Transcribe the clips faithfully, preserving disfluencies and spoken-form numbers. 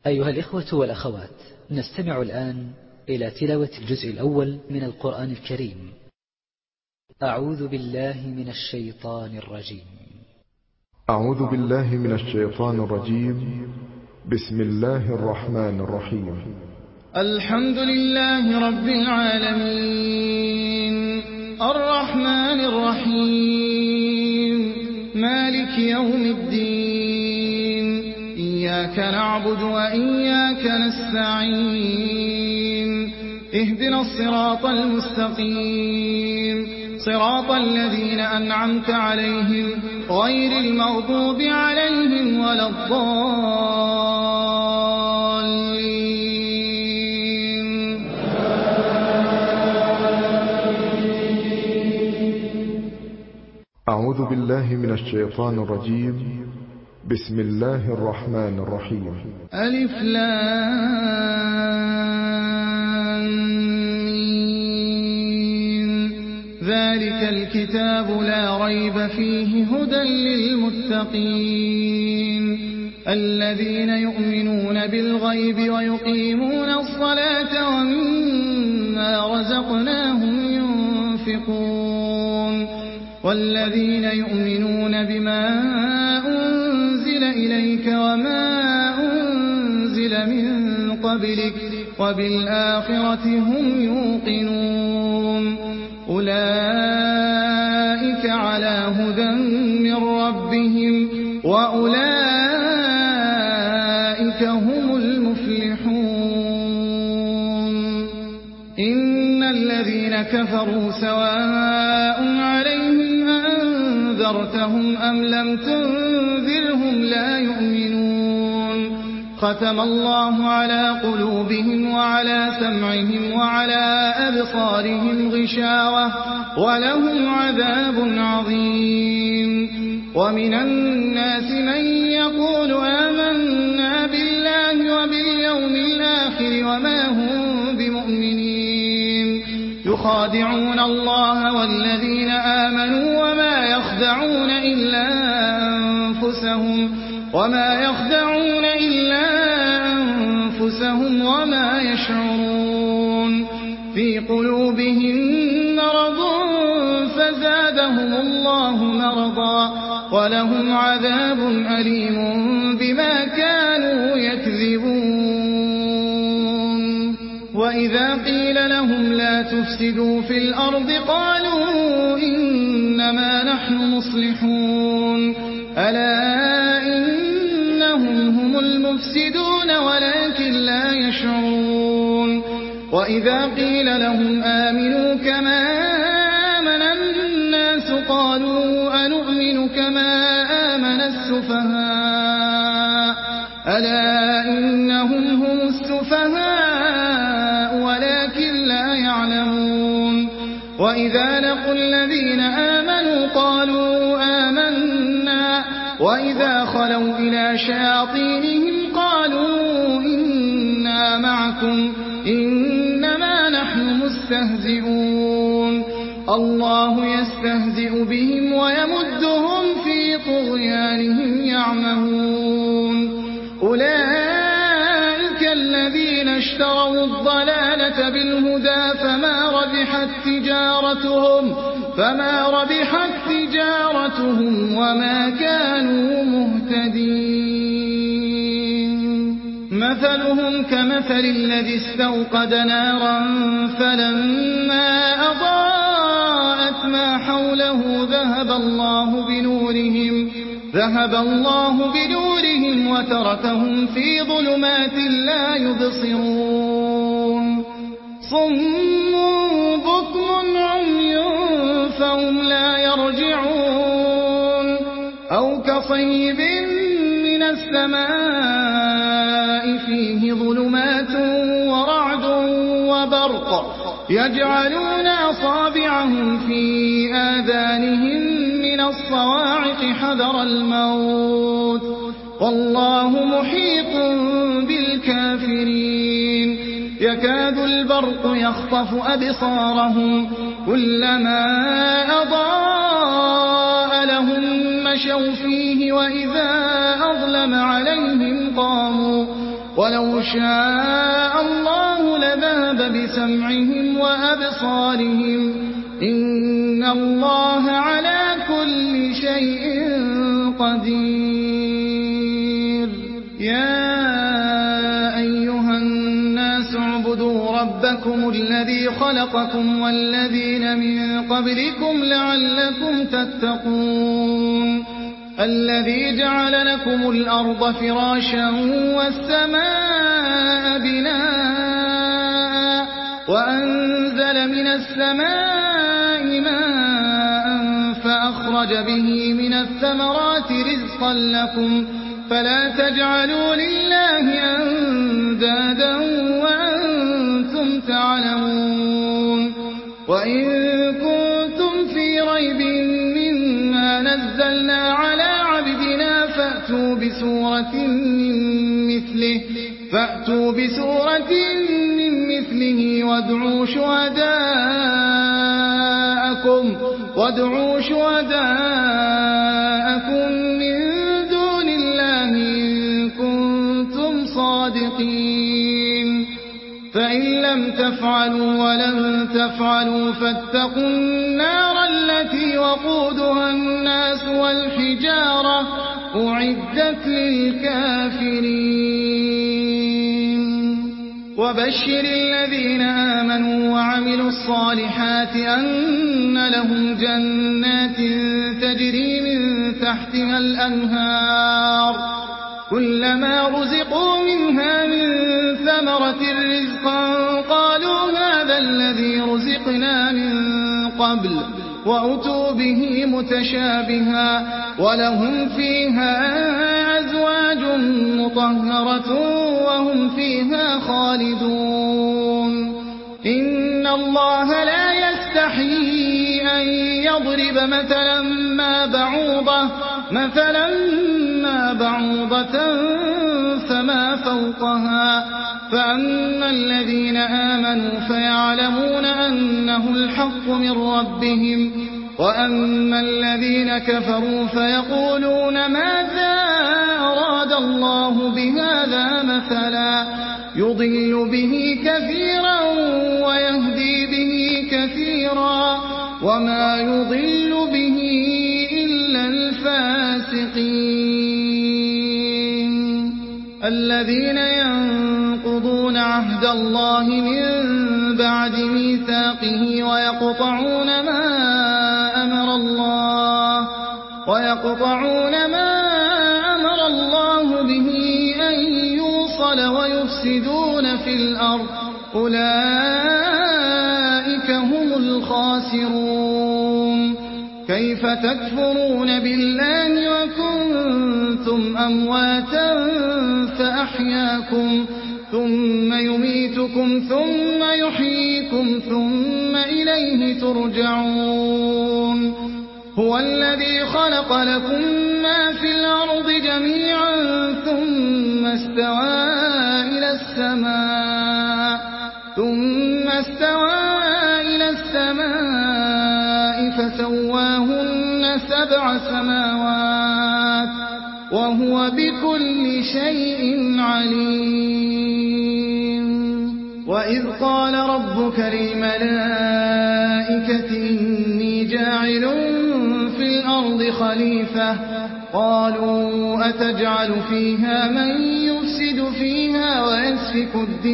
أيها الإخوة والأخوات، نستمع الآن إلى تلاوة الجزء الأول من القرآن الكريم. أعوذ بالله من الشيطان الرجيم. أعوذ بالله من الشيطان الرجيم. بسم الله الرحمن الرحيم. الحمد لله رب العالمين، الرحمن الرحيم، مالك يوم الدين، إياك نعبد وإياك نستعين، اهدنا الصراط المستقيم، صراط الذين أنعمت عليهم غير المغضوب عليهم ولا الضالين. أعوذ بالله من الشيطان الرجيم. بسم الله الرحمن الرحيم. ألف لام ميم. ذلك الكتاب لا ريب فيه هدى للمتقين الذين يؤمنون بالغيب ويقيمون الصلاة ومما رزقناهم ينفقون والذين يؤمنون بما أنزل إليك وما أنزل من قبلك وبالآخرة هم يوقنون أولئك على هدى من ربهم وأولئك هم المفلحون. إن الذين كفروا سواء عليهم أنذرتهم أم لم تنذرهم لا يؤمنون. ختم الله على قلوبهم وعلى سمعهم وعلى أبصارهم غشاوة ولهم عذاب عظيم. ومن الناس من يقول آمنا بالله وباليوم الآخر وما هم بمؤمنين يخادعون الله والذين آمنوا وما يخدعون إلا أنفسهم وما يخدعون إلا أنفسهم وما يشعرون. في قلوبهم مرض فزادهم الله مرضا ولهم عذاب أليم بما كانوا يكذبون. وإذا قيل لهم لا تفسدوا في الأرض قالوا إنما نحن مصلحون ألا إنهم هم المفسدون ولكن لا يشعرون. وإذا قيل لهم آمنوا كما آمن الناس قالوا أنؤمن كما آمن السفهاء ألا إنهم هم السفهاء ولكن لا يعلمون. وإذا لقوا الذين آمنوا قالوا آمنا وإذا خلوا إلى شياطينهم قالوا إنا معكم إنما نحن مستهزئون. الله يستهزئ بهم ويمدهم في طغيانهم يعمهون. أولئك الذين اشتروا الضلالة بالهدى فما ربحت تجارتهم فما ربحت تجارتهم وما كانوا مهتدين. مثلهم كمثل الذي استوقد نارا فلما أضاءت ما حوله ذهب الله بنورهم ذهب الله بنورهم وتركهم في ظلمات لا يبصرون. صم بكم عمي فهم لا يرجعون. أو كصيب من السماء فيه ظلمات ورعد وبرق يجعلون أصابعهم في آذانهم من الصواعق حذر الموت والله محيط بالكافرين. يكاد البرق يخطف أبصارهم كلما أضاء لهم مشوا فيه وإذا أظلم عليهم قاموا ولو شاء الله لذهب بسمعهم وأبصارهم إن الله على كل شيء قدير يا أيها الناس اعبدوا ربكم الذي خلقكم والذين من قبلكم لعلكم تتقون الذي جعل لكم الأرض فراشا والسماء بناء وأنزل من السماء ماء فأخرج به من الثمرات رزقا لكم فلا تجعلوا لله أندادا وأنتم تعلمون وإن كنتم في ريب مما نزلنا على عبدنا فأتوا بسورة من مثله فأتوا بسورة من مثله وادعوا شهداءكم وادعوا شهداءكم من دون الله إن كنتم صادقين فإن لم تفعلوا ولن تفعلوا فاتقوا النار التي وقودها الناس والحجارة أعدت للكافرين وبشر الذين آمنوا وعملوا الصالحات أن لهم جنات تجري من تحتها الأنهار كلما رزقوا منها من ثمرة رزقا قالوا هذا الذي رزقنا من قبل وأتوا به متشابها ولهم فيها أزواج مطهرة وهم فيها خالدون إن الله لا يستحيي أن يضرب مثلا ما بعوضة مثلا ما بعوضة فما فوقها فأما الذين آمنوا فيعلمون أنه الحق من ربهم وأما الذين كفروا فيقولون ماذا أراد الله بهذا مثلا يضل به كثيرا ويهدي به كثيرا وما يضل به إلا الفاسقين الذين ينقضون عهد الله من بعد ميثاقه ويقطعون ما أمر الله ويقطعون ما أمر الله به أن يوصل ويفسدون في الأرض أولئك هم الخاسرون كيف تكفرون بالله وكنتم أمواتا فأحياكم ثم يميتكم ثم يحييكم ثم إليه ترجعون هو الذي خلق لكم ما في الأرض جميعا ثم استوى إلى السماء ثم استوى إلى السماء فسواهن سبع سماوات وهو بكل شيء عليم وإذ قال ربك للملائكة إني جاعل في الأرض خليفة قالوا أتجعل فيها من يفسد فيها ويسفك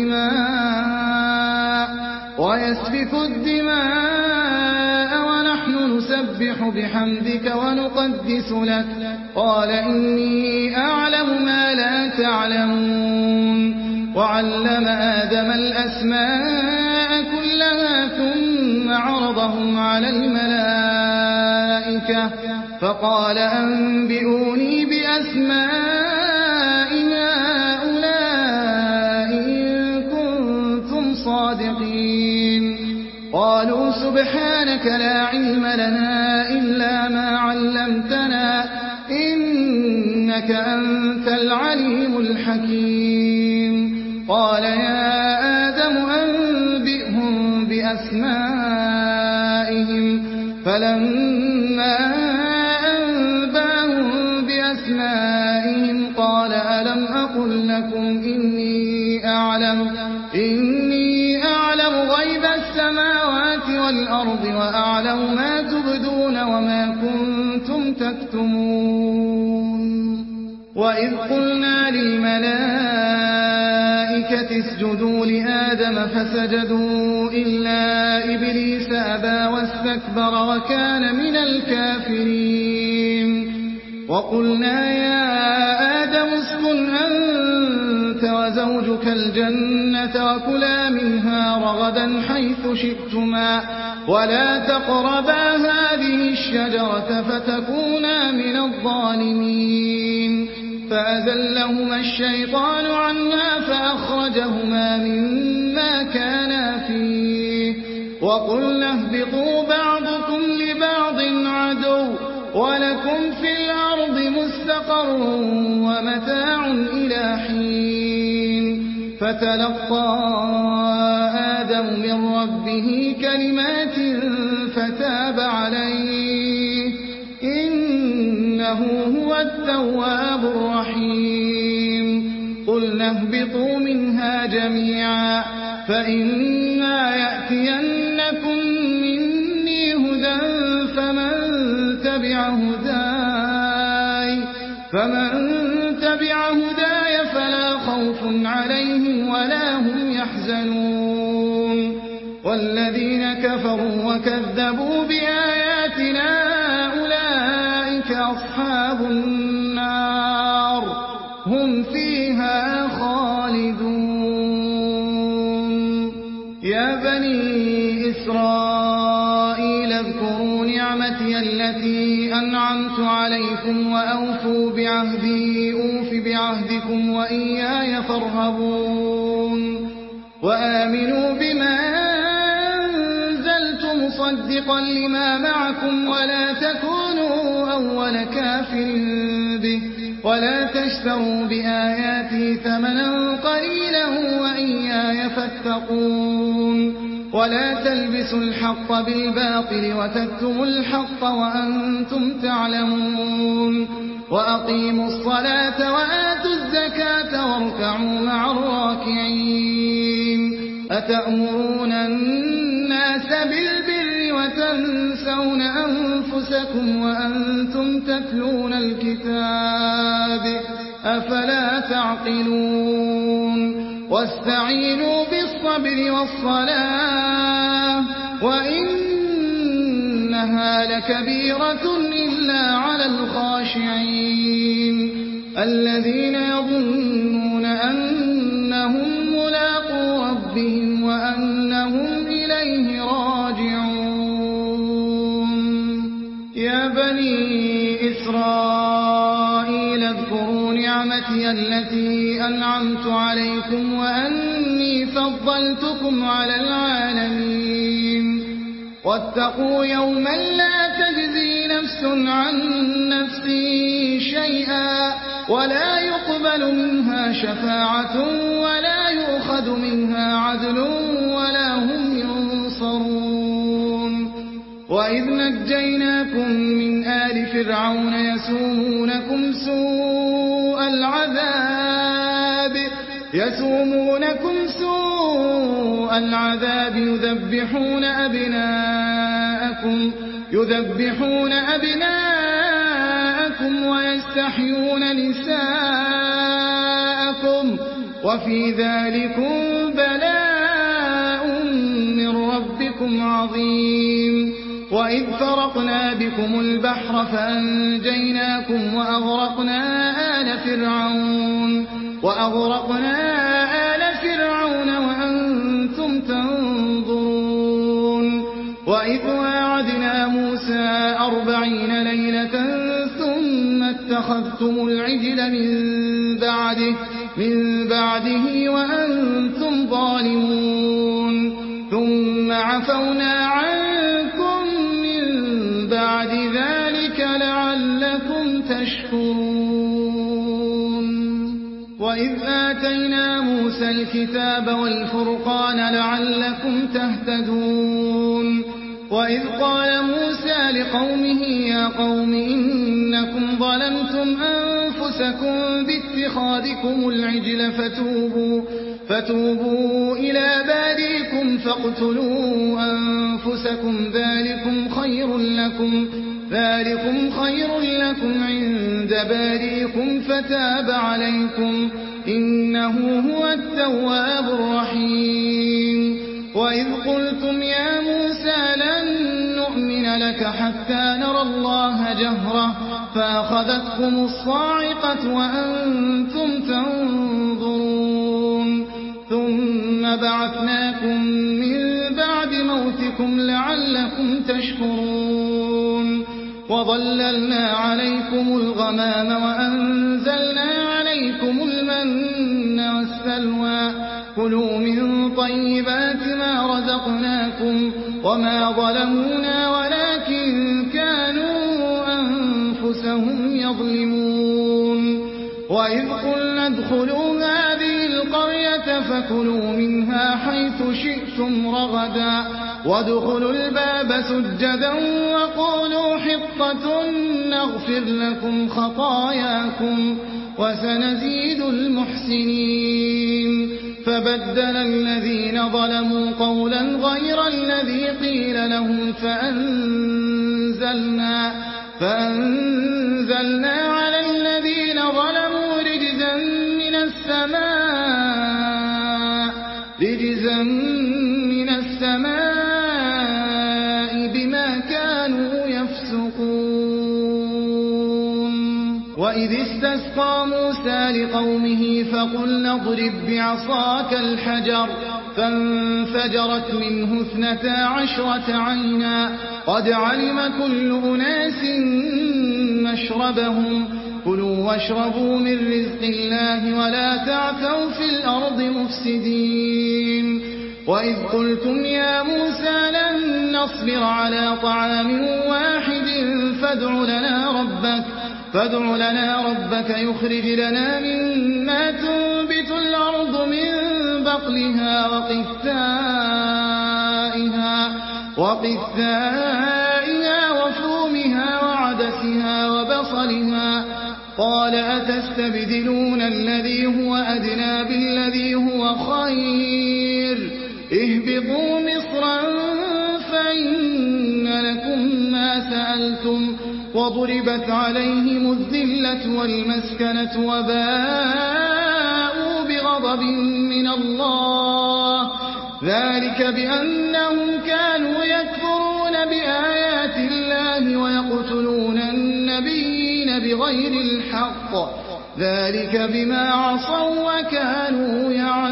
الدماء ويسفك الدماء ونحن نسبح بحمدك ونقدس لك قال إني أعلم ما لا تعلمون وعلم آدم الأسماء كلها ثم عرضهم على الملائكة فقال أنبئوني بأسماء هؤلاء إن كنتم صادقين قالوا سبحانك لا علم لنا إلا ما علمتنا إنك أنت العليم الحكيم قال يا آدم أنبئهم بأسمائهم فلما أنبأهم بأسمائهم قال ألم أقل أقل لكم إني أعلم, إني أعلم غيب السماوات والأرض وأعلم ما تبدون وما كنتم تكتمون. وإذ قلنا للملائكة اسجدوا لآدم فسجدوا إلا إبليس أبى واستكبر وكان من الكافرين. وقلنا يا آدم اسكن أنت وزوجك الجنة وكلا منها رغدا حيث شئتما ولا تقربا هذه الشجرة فتكونا من الظالمين. فأزلهما الشيطان عنها فأخرجهما مما كانا فيه. وقلنا اهبطوا بعضكم لبعض عدو ولكم في الأرض مستقر ومتاع إلى حين. فتلقى آدم من ربه كلمات فتاب عليه إنه هو التواب الرحيم. قلنا اهبطوا منها جميعا فإما يأتينكم مني هدى فمن تبع هداي فمن تبع هداي فلا خوف عليهم ولا هم يحزنون. والذين كفروا وكذبوا بآياتنا أولئك أصحاب النار هم فيها خالدون. يا بني إسرائيل اذكروا نعمتي التي أنعمت عليكم وأوفوا بعهدي أوف بعهدكم وإياي فارهبون. وآمنوا بما أنزلت مصدقا لما معكم ولا تكونوا أول كافر به ولا تشتروا بآياتي ثمنا قليلا وإياي فاتقون. ولا تلبسوا الحق بالباطل وتكتموا الحق وأنتم تعلمون. وأقيموا الصلاة وآتوا الزكاة واركعوا مع الراكعين. أتأمرون الناس بالبر وتنسون أنفسكم وأنتم تتلون الكتاب أفلا تعقلون. واستعينوا بالصبر والصلاة وإنها لكبيرة إلا على الخاشعين الذين يظنون أنهم ملاقو ربهم وأنهم إليه راجعون. يا بني إسرائيل اذكروا نعمتي التي أنعمت عليكم وأني فضلتكم على العالمين. واتقوا يوما لا تجزي نفس عن نفس شيئا ولا يقبل منها شفاعة ولا يؤخذ منها عدل ولا هم ينصرون. وإذ نجيناكم من آل فرعون يسومونكم سوء العذاب يسومونكم سوء العذاب يذبحون أبناءكم يذبحون أبناءكم ويستحيون نساءكم وفي ذلكم بلاء من ربكم عظيم. وإذ فرقنا بكم البحر فأنجيناكم وأغرقنا آل فرعون وأغرقنا آل فرعون وأنتم تنظرون. وإذ واعدنا موسى أربعين ليلة ثم اتخذتم العجل من بعده من بعده وأنتم ظالمون ثم عفونا عنكم من بعد ذلك لعلكم تشكرون. وإذ آتينا موسى الكتاب والفرقان لعلكم تهتدون. وإذ قال موسى لقومه يا قوم إنكم ظلمتم أنفسكم باتخاذكم العجل فتوبوا, فتوبوا إلى باريكم فاقتلوا أنفسكم ذلكم خير لكم, ذلكم خير لكم عند باريكم فتاب عليكم إنه هو التواب الرحيم. وإذ قلتم يا موسى لن نؤمن لك حتى نرى الله جهرة فأخذتكم الصاعقة وأنتم تنظرون ثم بعثناكم من بعد موتكم لعلكم تشكرون وظللنا عليكم الغمام وأنزلنا عليكم المن والسلوى كلوا من طيبات ما رزقناكم وما ظلمونا ولكن كانوا أنفسهم يظلمون. وإذ قلنا ادخلوا هذه القرية فكلوا منها حيث شئتم رغدا وادخلوا الباب سجدا وقولوا حطة نغفر لكم خطاياكم وسنزيد المحسنين. فبدل الذين ظلموا قولا غير الذي قيل لهم فأنزلنا, فأنزلنا على الذين ظلموا رجزا من السماء, رجزا من السماء بما كانوا يفسقون. وإذ استسقى موسى لقومه فقلنا اضرب بعصاك الحجر فانفجرت منه اثنتا عشرة عينا قد علم كل أناس مشربهم كلوا واشربوا من رزق الله ولا تعثوا في الأرض مفسدين. وإذ قلتم يا موسى لن نصبر على طعام واحد فادع لنا ربك فادع لنا ربك يخرج لنا مما تنبت الأرض من بقلها وقثائها, وقثائها وفومها وعدسها وبصلها قال أتستبدلون الذي هو أدنى بالذي هو خير اهبطوا مصرا فإن لكم ما سألتم وضربت عليهم الذلة والمسكنة وباءوا بغضب من الله ذلك بأنهم كانوا يكفرون بآيات الله ويقتلون النبيين بغير الحق ذلك بما عصوا وكانوا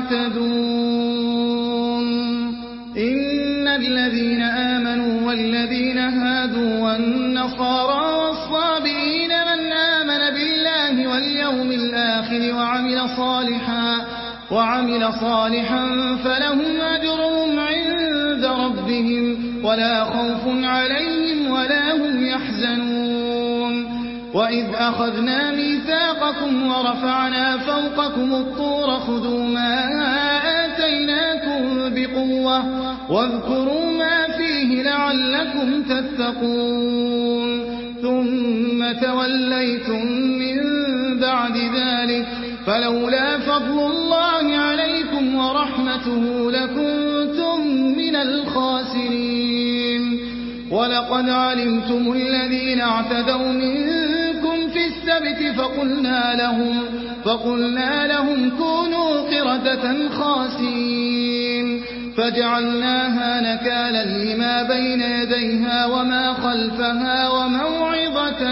يعتدون. إن الذين آمنوا والذين هادوا والنصارى والصابئين من آمن بالله واليوم الآخر وعمل صالحا وعمل صالحا فلهم أجرهم عند ربهم ولا خوف عليهم ولا هم يحزنون. وإذ أخذنا ميثاقكم ورفعنا فوقكم الطور خذوا ما آتيناكم بقوة واذكروا ما فيه لعلكم تتقون ثم توليتم من بعد ذلك فلولا فضل الله عليكم ورحمته لكنتم من الخاسرين. ولقد علمتم الذين اعتدوا منكم في السبت فقلنا لهم, فقلنا لهم كونوا قردة خاسئين فجعلناها نكالا لما بين يديها وما خلفها وموعظة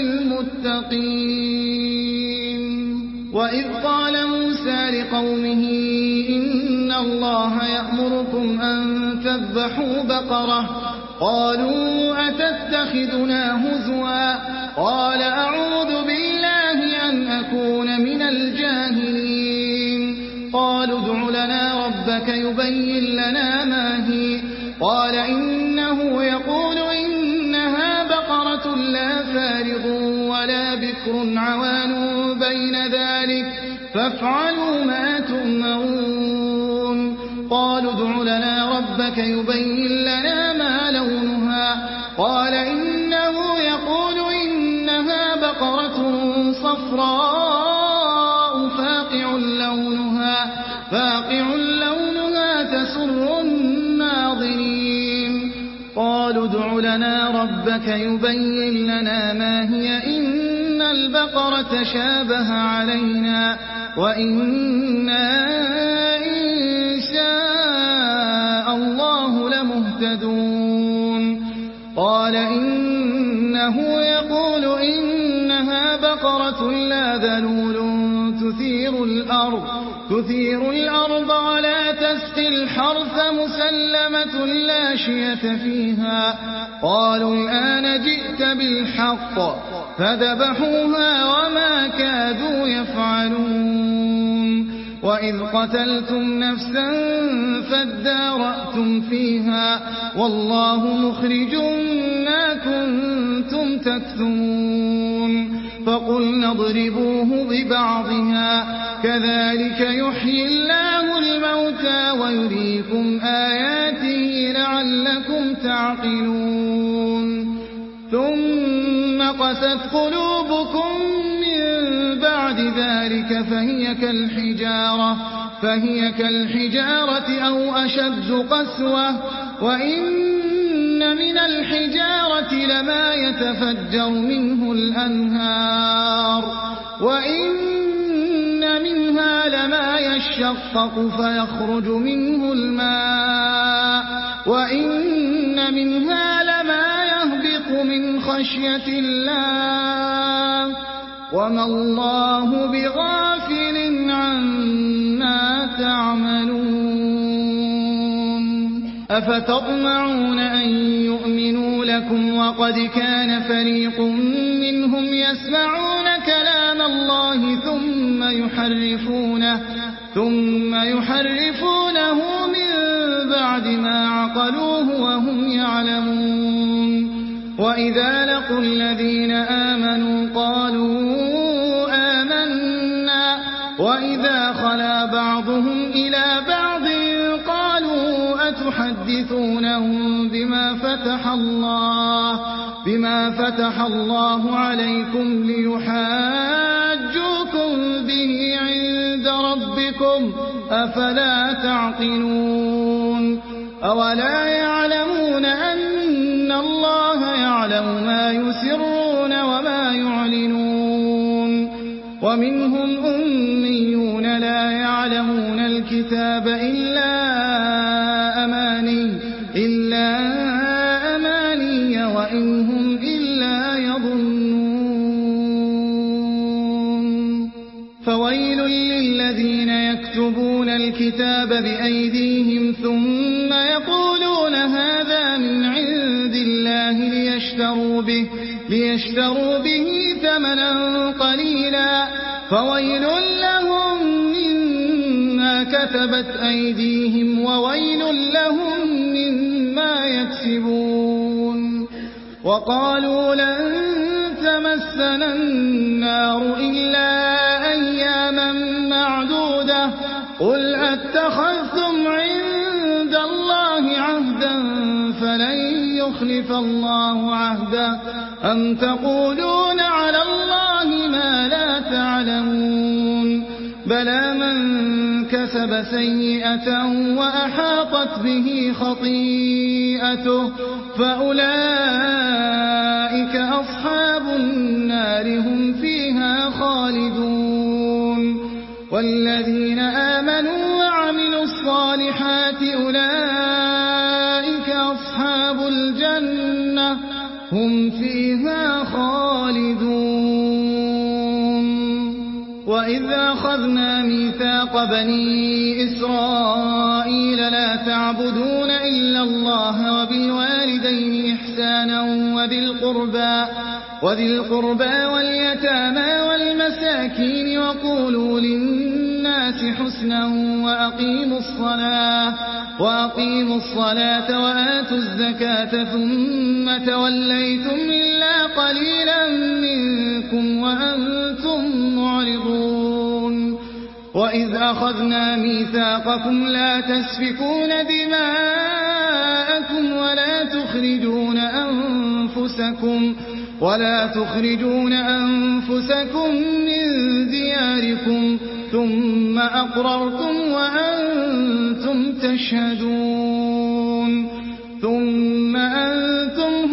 للمتقين. وإذ قال موسى لقومه إن الله يأمركم أن تذبحوا بقرة قالوا أتتخذنا هزوا قال أعوذ بالله أن أكون من الجاهلين. قالوا ادع لنا ربك يبين لنا ما هي قال إنه يقول إنها بقرة لا فارض ولا بكر عوان بين ذلك فافعلوا ما تؤمرون. قالوا ادع لنا ربك يبين لنا ما لونها قال إنه يقول إنها بقرة صفراء فاقع لونها, فاقع لونها تسر الناظرين قالوا ادع لنا ربك يبين لنا ما هي إن البقرة شابه علينا وإنا إن شاء الله لمهتدون قال إنه يقول إنها بقرة لا ذلول تثير الأرض تثير الأرض ولا تسقي الحرث مسلمة لا شية فيها قالوا الآن جئت بالحق فذبحوها وما كادوا يفعلون وإذ قتلتم نفسا فادارأتم فيها والله مخرج ما كنتم تكتمون فقلنا اضربوه ببعضها كذلك يحيي الله الموتى ويريكم آياته لعلكم تعقلون ثم قست قلوبكم من بعد ذلك فهي كالحجارة فهي كالحجارة أو أشد قسوة وإن من الحجارة لما يتفجر منه الأنهار وإن منها لما يشقق فيخرج منه الماء وإن منها لما يهبط من خشية الله وما الله بغافل عما تعملون أفتطمعون أن يؤمنوا لكم وقد كان فريق منهم يسمعون كلام الله ثم يحرفونه ثم يحرفونه من بعد ما عقلوه وهم يعلمون وإذا لقوا الذين آمنوا قالوا آمنا وإذا خلا بعضهم إلى بعض قالوا أتحدثونهم بما فتح الله بما فتح الله عليكم ليحاجوكم به عند ربكم أفلا تعقلون أولا يعلمون أن الله يعلم ما يسرون وما يعلنون ومنهم أميون لا يعلمون الكتاب إلا أماني إلا أماني وإن هم إلا يظنون فويل للذين يكتبون الكتاب بأيديهم ثم يقولون هذا من عند الله ليشتروا به, ليشتروا به ثمنا قليلا فويل لهم مما كتبت أيديهم وويل لهم مما يكسبون وقالوا لن تمسنا النار إلا أياما معدودة قل أتخذتم عند الله عهدا فلن يخلف الله عهدا أم تقولون على الله ما لا تعلمون بلى من كسب سيئة وأحاطت به خطيئته فأولئك أصحاب النار هم فيها خالدون والذين آمنوا وعملوا الصالحات أولئك أصحاب الجنة هم فيها خالدون وإذ أخذنا ميثاق بني إسرائيل لا تعبدون إلا الله وبالوالدين إحسانا وذي القربى وذي القربى واليتامى والمساكين وقولوا للناس حسنا وأقيموا الصلاة وأقيموا الصلاة وآتوا الزكاة ثم توليتم إلا قليلا منكم وأنتم معرضون وإذ أخذنا ميثاقكم لا تسفكون دماءكم ولا تخرجون أنفسكم ولا تخرجون أنفسكم من دياركم ثم أقررتم وأنتم تشهدون ثم أنتم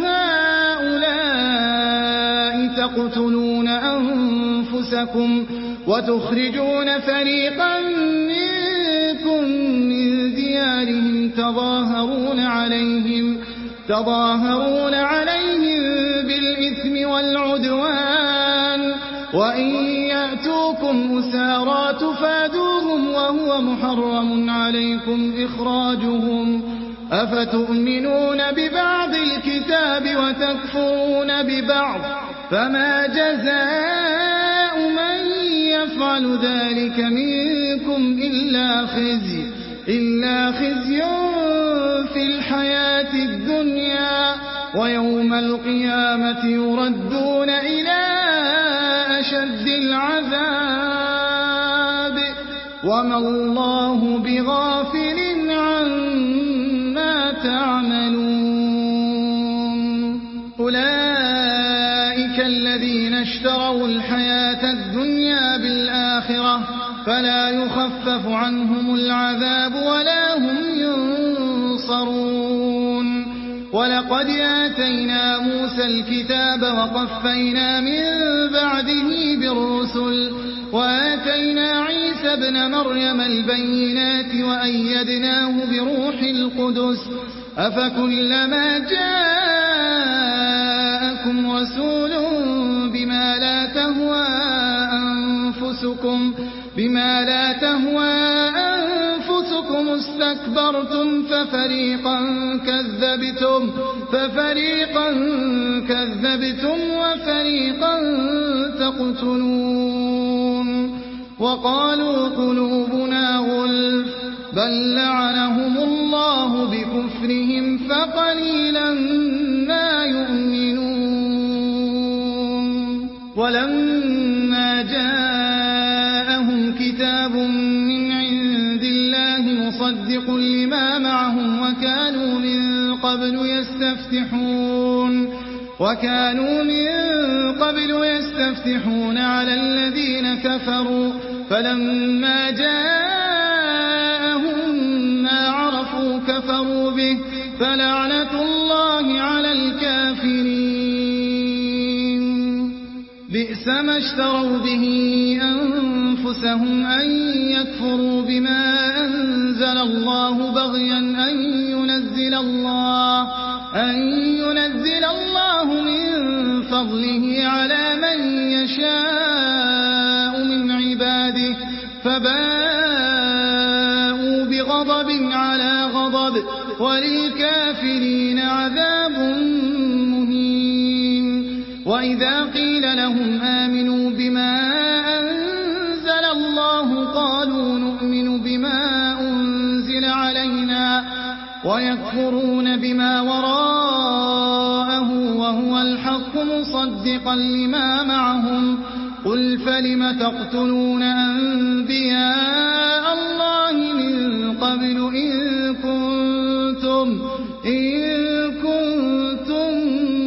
هؤلاء تقتلون أنفسكم وتخرجون فريقا منكم من ديارهم تظاهرون عليهم تظاهرون عليهم بالإثم والعدوان وإن يأتوكم أسارى تفادوهم وهو محرم عليكم إخراجهم أفتؤمنون ببعض الكتاب وتكفرون ببعض فما جزاء من يفعل ذلك منكم إلا خزي إلا خزي في الحياة الدنيا ويوم القيامة يردون إلى أشد العذاب وما الله بغافل عما تعملون أولئك الذين اشتروا الحياة الدنيا بالآخرة فلا يخفف عنهم العذاب ولا هم ينصرون ولقد آتينا موسى الكتاب وقفينا من بعده بالرسل وآتينا عيسى ابن مريم البينات وأيدناه بروح القدس أفكلما جاءكم رسول بما لا تهوى أنفسكم بما لا تهوى أنفسكم استكبرتم ففريقا كذبتم ففريقا كذبتم وفريقا تقتلون وقالوا قلوبنا غلف بل لعنهم الله بكفرهم فقليلا ما يؤمنون ولما جاءهم كتاب من عند الله مصدق لما معهم وكانوا من قبل يستفتحون وكانوا من قبل يستفتحون على الذين كفروا فلما جاءهم ما عرفوا كفروا به فلعنة الله على الكافرين بئس ما اشتروا به أنفسهم أن يكفروا بما أنزل الله بغيا أن ينزل الله أن ينزل الله من فضله على من يشاء من عباده فباءوا بغضب على غضب وللكافرين عذاب مهين وإذا قيل لهم آمنوا بما أنزل الله قالوا نؤمن بما أنزل علينا ويكفرون بما وراءه وهو الحق مصدقا لما معهم قل فلم تقتلون أنبياء الله من قبل إن كنتم إن كنتم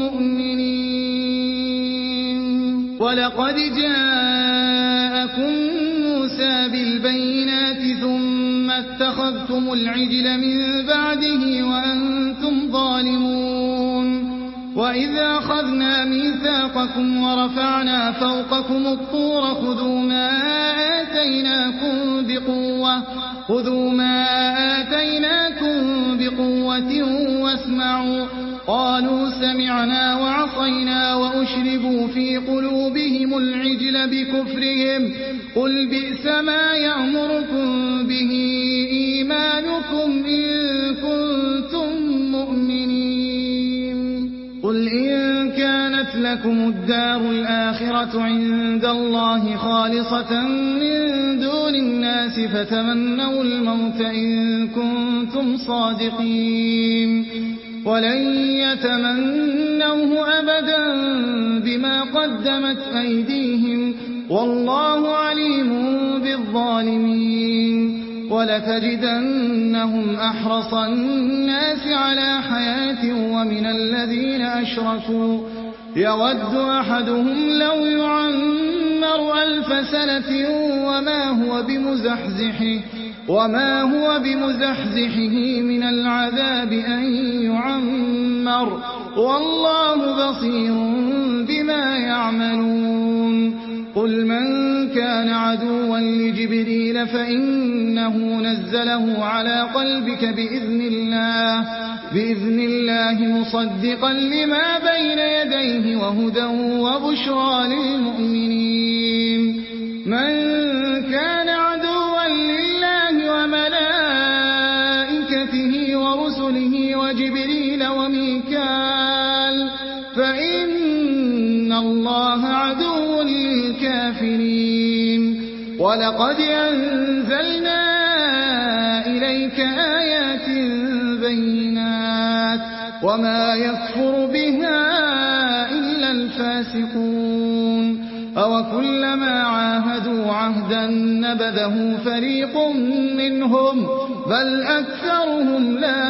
مؤمنين ولقد جاءكم موسى بالبينات ثم اتخذتم العجل من بعده وأنتم ظالمون وإذا أخذنا ميثاقكم ورفعنا فوقكم الطور خذوا ما آتيناكم بقوة خذوا ما آتيناكم بقوة واسمعوا قالوا سمعنا وعصينا وأشربوا في قلوبهم العجل بكفرهم قل بئس ما يأمركم به إيمانكم إن كنتم مؤمنين قل إن كانت لكم الدار الآخرة عند الله خالصة من دون الناس فتمنوا الموت إن كنتم صادقين ولن يتمنوه أبدا بما قدمت أيديهم والله عليم بالظالمين ولتجدنهم أحرص الناس على حياة ومن الذين أشركوا يود أحدهم لو يعمر ألف سنة وما هو بمزحزحه وما هو بمزحزحه من العذاب أن يعمر والله بصير بما يعملون قل من كان عدوا لجبريل فإنه نزله على قلبك بإذن الله بإذن الله مصدقا لما بين يديه وهدى وبشرى للمؤمنين من كان عدوا لله وملائكته ورسله وجبريل وميكال فإن الله عدو للكافرين ولقد أنزلنا إليك آيات بينات وما يكفر بها إلا الفاسقون أوكلما عاهدوا عهدا نبذه فريق منهم بل أكثرهم لا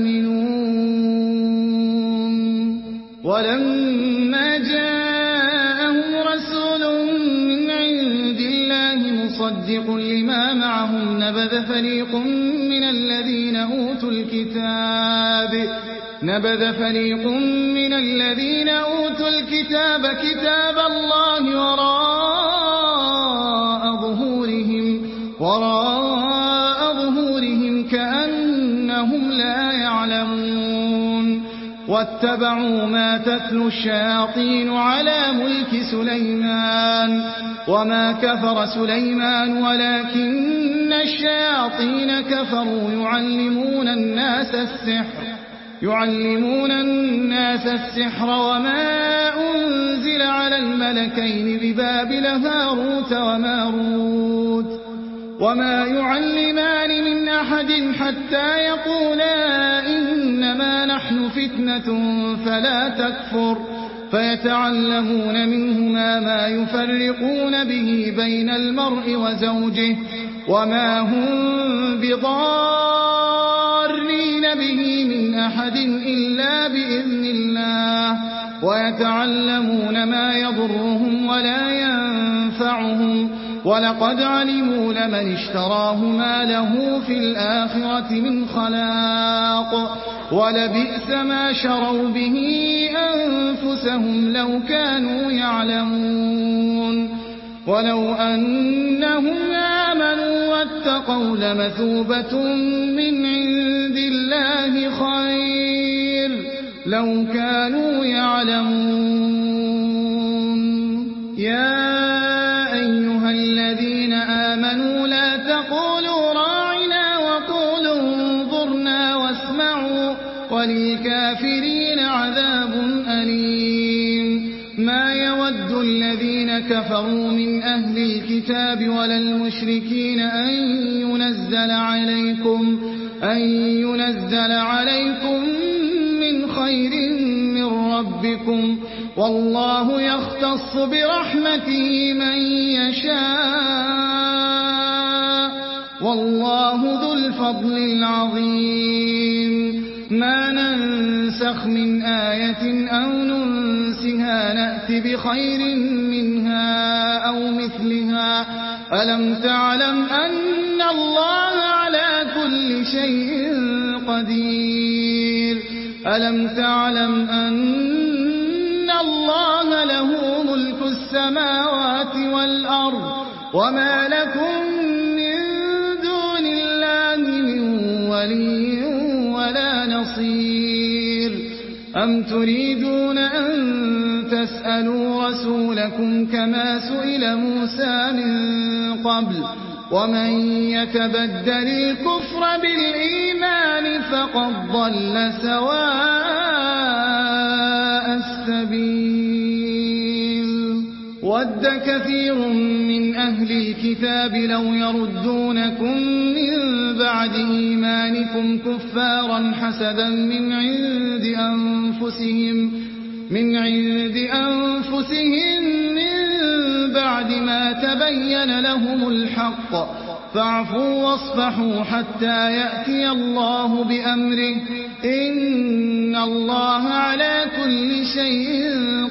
يؤمنون ولما جاءهم رسول من عند الله مصدق لما معهم نبذ فريق من الذين أوتوا الكتاب نبذ فريق من الذين أوتوا الكتاب كتاب الله وراء ظهورهم وراء ظهورهم كأنهم لا يعلمون واتبعوا ما تتلو الشياطين على ملك سليمان وما كفر سليمان ولكن الشياطين كفروا يعلمون الناس السحر يعلمون الناس السحر وما أنزل على الملكين ببابل هاروت وماروت وما يعلمان من أحد حتى يقولا إنما نحن فتنة فلا تكفر فيتعلمون منهما ما يفرقون به بين المرء وزوجه وما هم بضارين به من أحد إلا بإذن الله ويتعلمون ما يضرهم ولا ينفعهم ولقد علموا لمن اشتراه ما له في الآخرة من خلاق ولبئس ما شروا به أنفسهم لو كانوا يعلمون ولو أنهم آمنوا واتقوا لمثوبة من عند الله خير لو كانوا يعلمون يا أيها الذين آمنوا لا تقولوا راعنا وقولوا انظرنا واسمعوا وللكافرين عذاب أليم ما يود الذين كفروا من أهل الكتاب ولا المشركين أن ينزل عليكم أن ينزل عليكم من خير من ربكم والله يختص برحمته من يشاء والله ذو الفضل العظيم ما ننسخ من آية أو ننسها نأت بخير منها أو مثلها ألم تعلم أن الله على كل شيء قدير ألم تعلم أن الله له ملك السماوات والأرض وما لكم من دون الله من ولي ولا نصير أم تريدون أن تسألوا رسولكم كما سئل موسى من قبل ومن يتبدل الكفر بالإيمان فقد ضل سواء السبيل ود كثير من أهل الكتاب لو يردونكم من بعد إيمانكم كفارا حسدا من عند أنفسهم من عند أنفسهم من بعد ما تبين لهم الحق فاعفوا واصفحوا حتى يأتي الله بأمره إن الله على كل شيء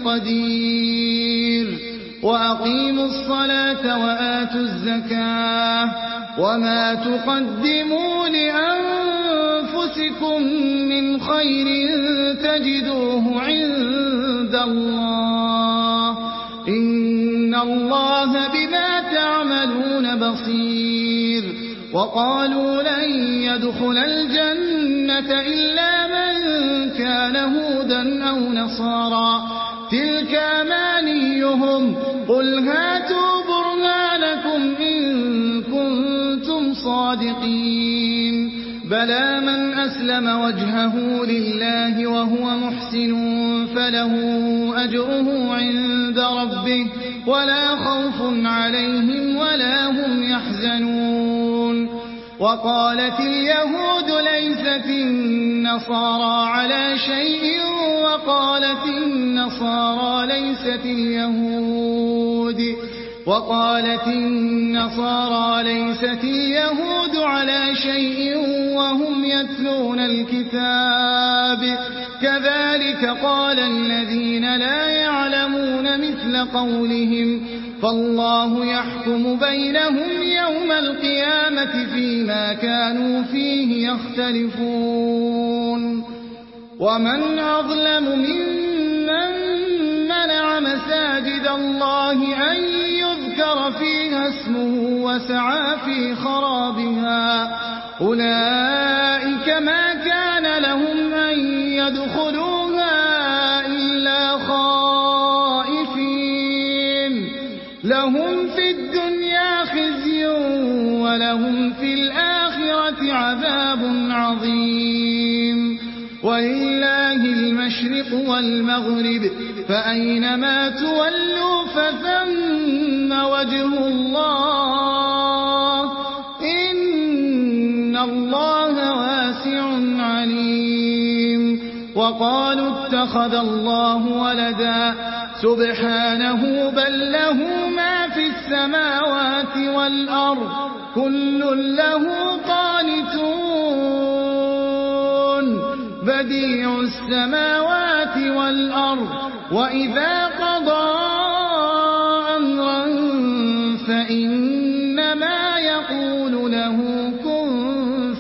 قدير وأقيموا الصلاة وآتوا الزكاة وما تقدموا لأنفسكم من خير تجدوه عند الله إن الله بما تعملون بصير وقالوا لن يدخل الجنة إلا من كان هودا أو نصارى تلك أمانيهم قل هاتوا برهانكم إن كنتم صادقين بلى من أسلم وجهه لله وهو محسن فله أجره عند ربه ولا خوف عليهم ولا هم يحزنون وقالت اليهود ليست النصارى على شيء وقالت النصارى ليست اليهود وقالت النصارى ليست اليهود على شيء وهم يتلون الكتاب كذلك قال الذين لا يعلمون مثل قولهم فالله يحكم بينهم يوم القيامة فيما كانوا فيه يختلفون ومن أظلم ممن منع مساجد الله أن يذكر فيها اسمه وسعى في خرابها أولئك ما كان لهم أن يدخلوها إلا خائفين لهم في الدنيا خزي ولهم في الآخرة عذاب عظيم ولله المشرق والمغرب فأينما تولوا فثم وجه الله إن الله واسع عليم وقالوا اتخذ الله ولدا سبحانه بل له ما في السماوات والأرض كل له قانتون بديع السماوات والأرض وإذا قضى أمرا فإنما يقول له كن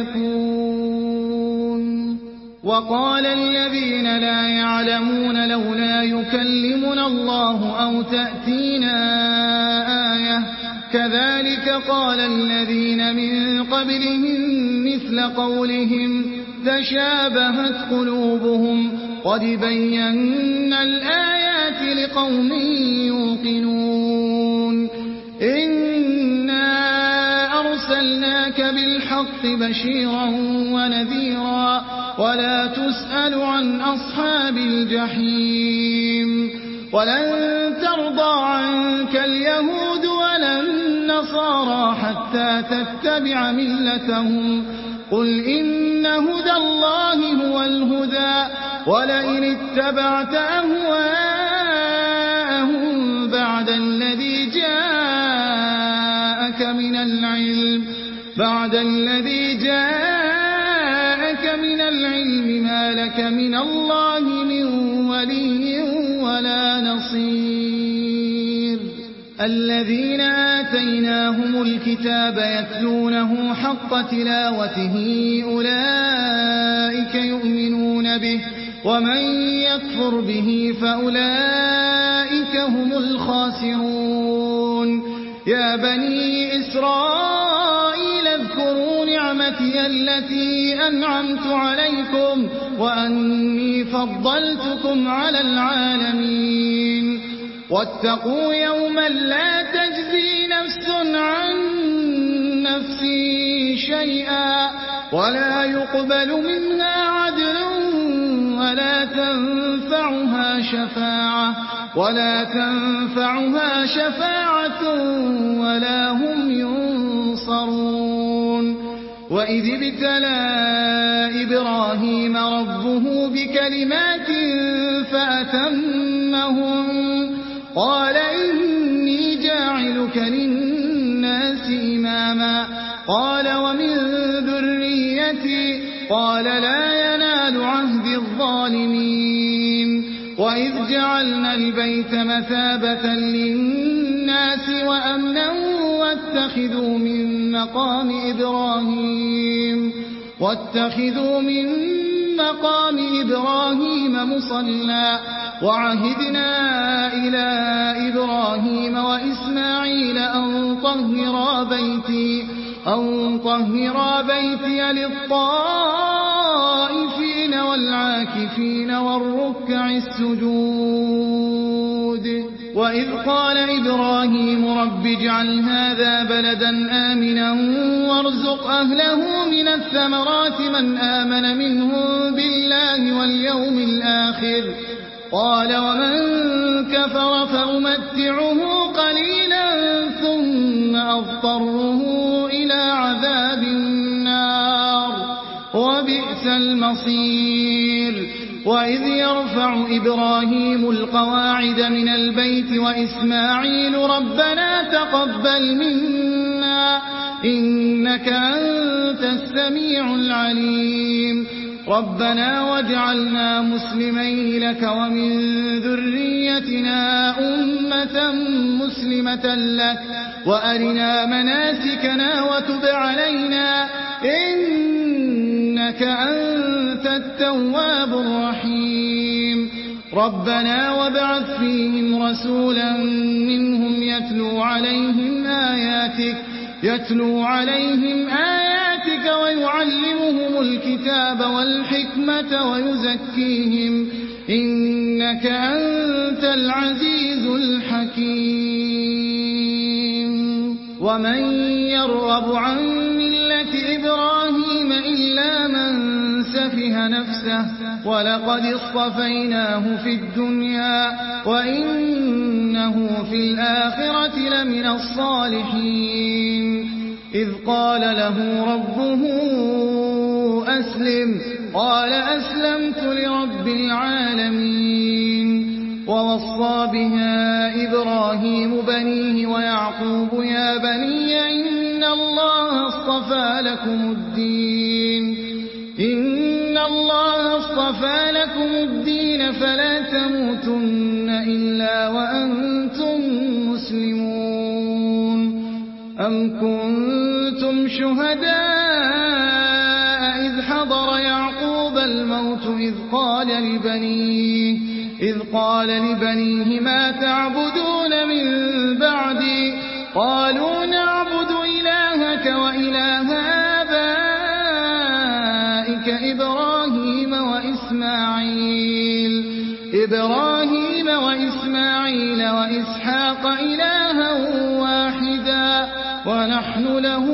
فيكون وقال الذين لا يعلمون لولا يكلمنا الله أو تأتينا آية كذلك قال الذين من قبلهم مثل قولهم تشابهت قلوبهم قد بينا الآيات لقوم يوقنون إنا أرسلناك بالحق بشيرا ونذيرا ولا تسأل عن أصحاب الجحيم ولن ترضى عنك اليهود ولا النصارى حتى تتبع ملتهم قل إن هدى الله هو الهدى ولئن اتبعت أهواءهم بعد الذي جاءك من العلم بعد الذي جاءك من العلم ما لك من الله من ولي ولا نصير الذين آتيناهم الكتاب يتلونه حق تلاوته أولئك يؤمنون به ومن يكفر به فأولئك هم الخاسرون يا بني إسرائيل اذكروا نعمتي التي أنعمت عليكم وأني فضلتكم على العالمين واتقوا يوما لا تجزي نفس عن نفس شيئا ولا يقبل منها عدل ولا تنفعها شفاعة ولا تنفعها شفاعة ولا هم ينصرون وإذ ابتلى إبراهيم ربه بكلمات فأتمهم قال إني جهنما قال ومن ذريتي قال لا ينال عهد الظالمين وإذ جعلنا البيت مثابة للناس وأمنا واتخذوا من مقام إبراهيم واتخذوا من مقام إبراهيم مصلى وعهدنا إلى إبراهيم وإسماعيل أن طهرا بيتي أن طهرا بيتي للطائفين والعاكفين والركع السجود وإذ قال إبراهيم رب اجعل هذا بلدا آمنا وارزق أهله من الثمرات من آمن منهم بالله واليوم الآخر قال ومن كفر فأمتعه قليلا ثم أضطره إلى عذاب النار وبئس المصير وإذ يرفع إبراهيم القواعد من البيت وإسماعيل ربنا تقبل منا إنك أنت السميع العليم ربنا واجعلنا مسلمين لك ومن ذريتنا أمة مسلمة لك وأرنا مناسكنا وتب علينا إنك أنت التواب الرحيم ربنا وابعث فيهم رسولا منهم يتلو عليهم آياتك يتلو عليهم آياتك ويعلمهم الكتاب والحكمة ويزكيهم إنك أنت العزيز الحكيم ومن يرغب عن ملة إبراهيم إلا من سفه نفسه ولقد اصطفيناه في الدنيا وإنه في الآخرة لمن الصالحين إذ قال له ربه أسلم قال أسلمت لرب العالمين ووصى بها إبراهيم بنيه ويعقوب يا بني إن الله اصطفى لكم الدين إن الله اصطفى لكم الدين فلا تموتن إلا وأنتم مسلمون أم كنتم شهداء إذ حضر يعقوب الموت إذ قال لبنيه إذ قال لبنيه ما تعبدون من بعدي قالوا نعبد إلهك وإله آبائك إبراهيم وإسماعيل إبراهيم وإسماعيل وإسحاق إلها واحدا ونحن له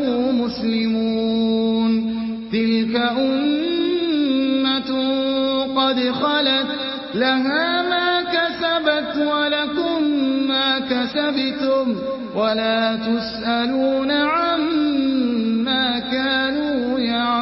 مسلمون تلك أمة قد خلت لها ما كسبت ولكم ما كسبتم ولا تسألون عما كانوا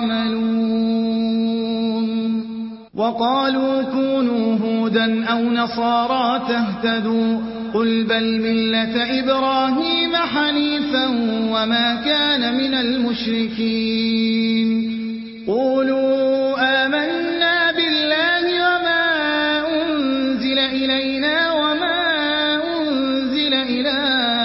يعملون وقالوا كونوا هودا أو نصارى تهتدوا قل بل ملة إبراهيم حنيفا وما كان من المشركين قولوا آمنا بالله وما أنزل إلينا وما أنزل إلى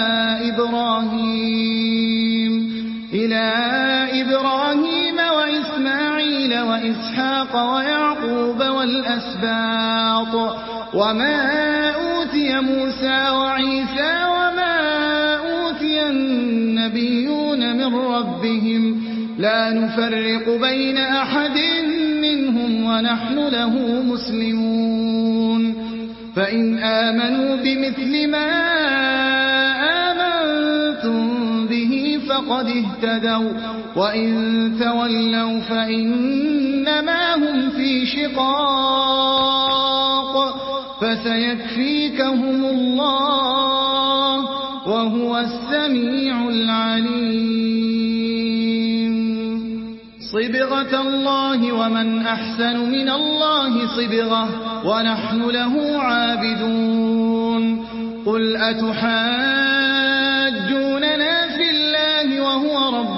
إبراهيم إلى إبراهيم وإسماعيل وإسحاق ويعقوب والأسباط وما أوتي موسى وعيسى وما أوتي النبيون من ربهم لا نفرق بين أحد منهم ونحن له مسلمون فإن آمنوا بمثل ما آمنتم به فقد اهتدوا وإن تولوا فإنما هم في شقاق فسيكفيكهم الله وهو السميع العليم صبغة الله ومن أحسن من الله صبغة ونحن له عابدون قل أتحاجوننا في الله وهو رب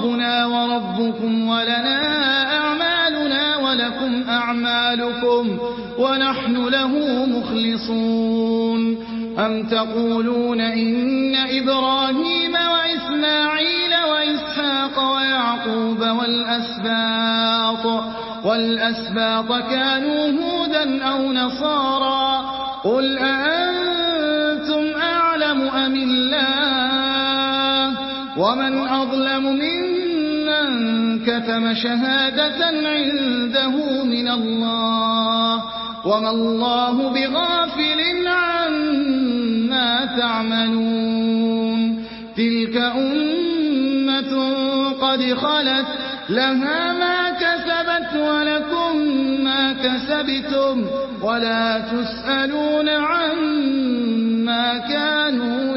ربكم ولنا أعمالنا ولكم أعمالكم ونحن له مخلصون أم تقولون إن إبراهيم وإسماعيل وإسحاق ويعقوب والأسباط والأسباط كانوا هودا أو نصارى قل أأنتم أعلم أم الله ومن أظلم ممن كتم شهادة عنده من الله وما الله بغافل عما تعملون تلك أمة قد خلت لها ما كسبت ولكم ما كسبتم ولا تسألون عما كانوا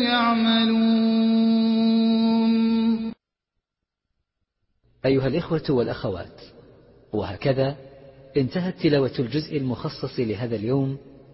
يعملون. أيها الإخوة والأخوات، وهكذا انتهت تلاوة الجزء المخصص لهذا اليوم